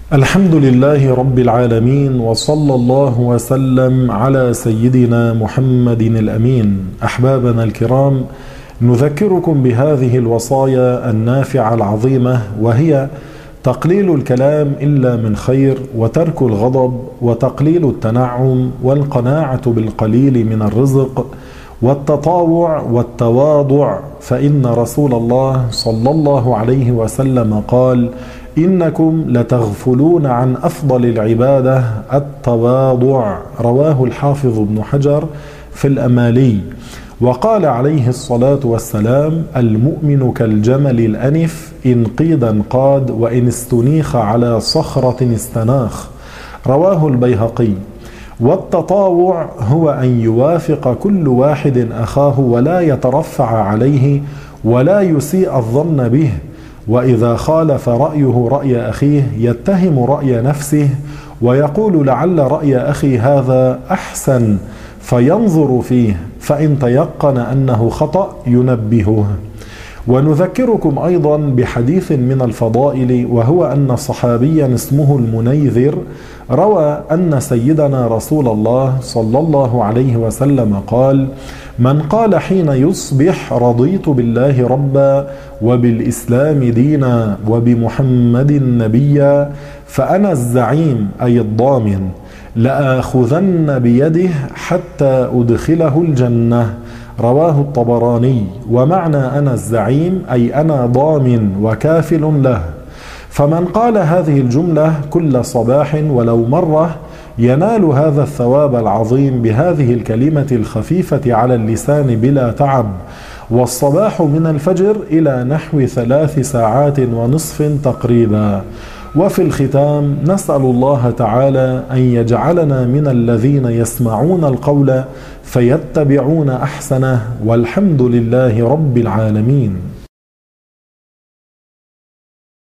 الحمد لله رب العالمين، وصلى الله وسلم على سيدنا محمد الأمين. أحبابنا الكرام، نذكركم بهذه الوصايا النافعة العظيمة، وهي تقليل الكلام إلا من خير، وترك الغضب، وتقليل التنعم، والقناعة بالقليل من الرزق، والتطاوع والتواضع. فإن رسول الله صلى الله عليه وسلم قال: إنكم لتغفلون عن أفضل العبادة التواضع. رواه الحافظ ابن حجر في الأمالي. وقال عليه الصلاة والسلام: المؤمن كالجمل الأنف، إن قيد انقاد، وإن استنيخ على صخرة استناخ. رواه البيهقي. والتطاوع هو أن يوافق كل واحد أخاه ولا يترفع عليه ولا يسيء الظن به، وإذا خالف رأيه رأي أخيه يتهم رأي نفسه ويقول: لعل رأي أخي هذا أحسن، فينظر فيه، فإن تيقن أنه خطأ ينبهه. ونذكركم أيضا بحديث من الفضائل، وهو أن صحابيا اسمه المنيذر روى أن سيدنا رسول الله صلى الله عليه وسلم قال: من قال حين يصبح: رضيت بالله ربا، وبالإسلام دينا، وبمحمد نبيا، فأنا الزعيم أي الضامن، لآخذن بيده حتى أدخله الجنة. رواه الطبراني. ومعنى أنا الزعيم أي أنا ضامن وكافل له. فمن قال هذه الجملة كل صباح ولو مرة ينال هذا الثواب العظيم بهذه الكلمة الخفيفة على اللسان بلا تعب. والصباح من الفجر إلى نحو 3 ساعات ونصف تقريبا. وفي الختام نسأل الله تعالى أن يجعلنا من الذين يسمعون القول فيتبعون أحسنه، والحمد لله رب العالمين.